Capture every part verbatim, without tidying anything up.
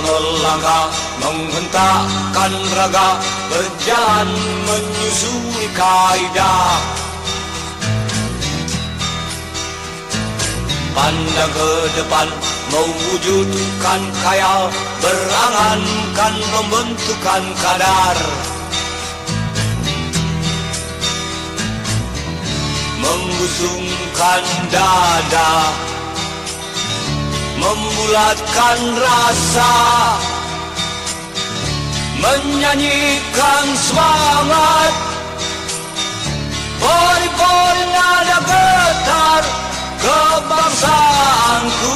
melangkah, menghentakkan raga, berjalan menyusuri kaidah. Pandang ke depan, mewujudkan khayal, berangankan pembentukan kadar. Menggusungkan dada, membulatkan rasa, menyanyikan semangat, pori-pori nada getar kebangsaanku.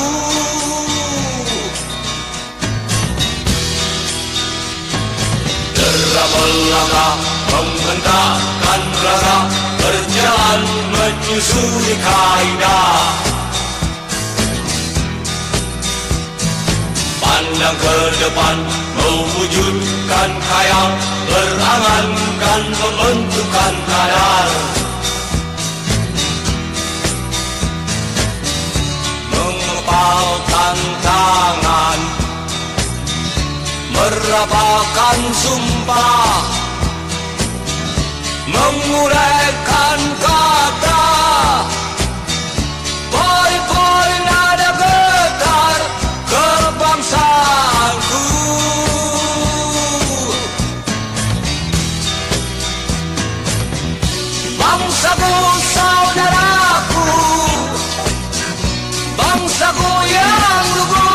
Derap melangkah, menghentakkan raga, berjalan menyusuri kaidah. Pandang ke depan, mewujudkan khayal, berangankan pembentukan kadar. Mengepalkan tangan, merapalkan sumpah, menguraikan kata, pori-pori nada getar kebangsaanku. Bangsaku, saudaraku, bangsaku yang lugu,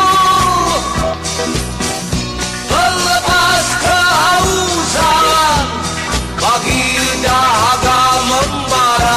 pelepas kehausan, bagi dahaga membara.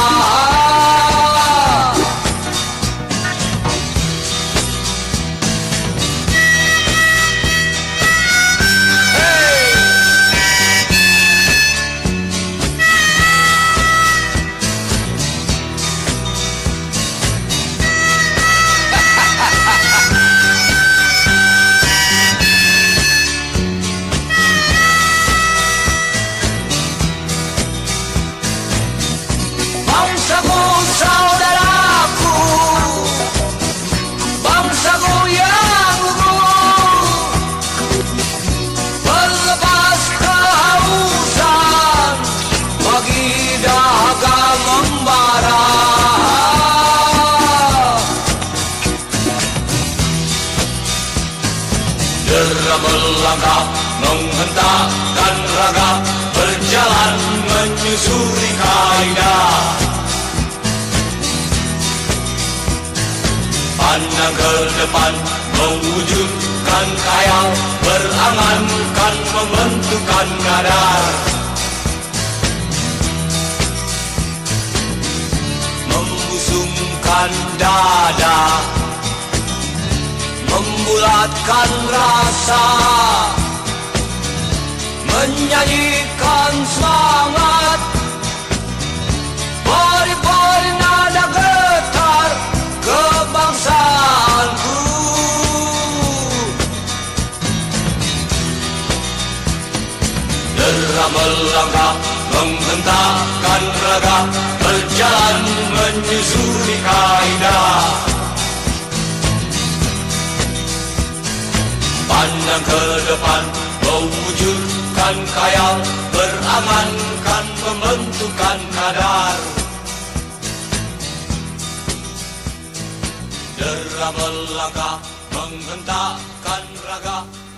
Bangsaku, saudaraku, bangsaku yang lugu, pelepas kehausan, bagi dahaga membara. Derap melangkah, menghentakkan raga, berjalan menyusuri kaidah. Pandang ke depan, mewujudkan khayal, berangankan pembentukan kadar. Membusungkan dada, membulatkan rasa, menyanyikan semangat, pori-pori nada getar kebangsaanku. Derap melangkah, menghentakkan raga, berjalan menyusuri kaidah. Pandang ke depan, mewujudkan khayal, berangankan pembentukan kadar. Derap melangkah, menghentakkan raga,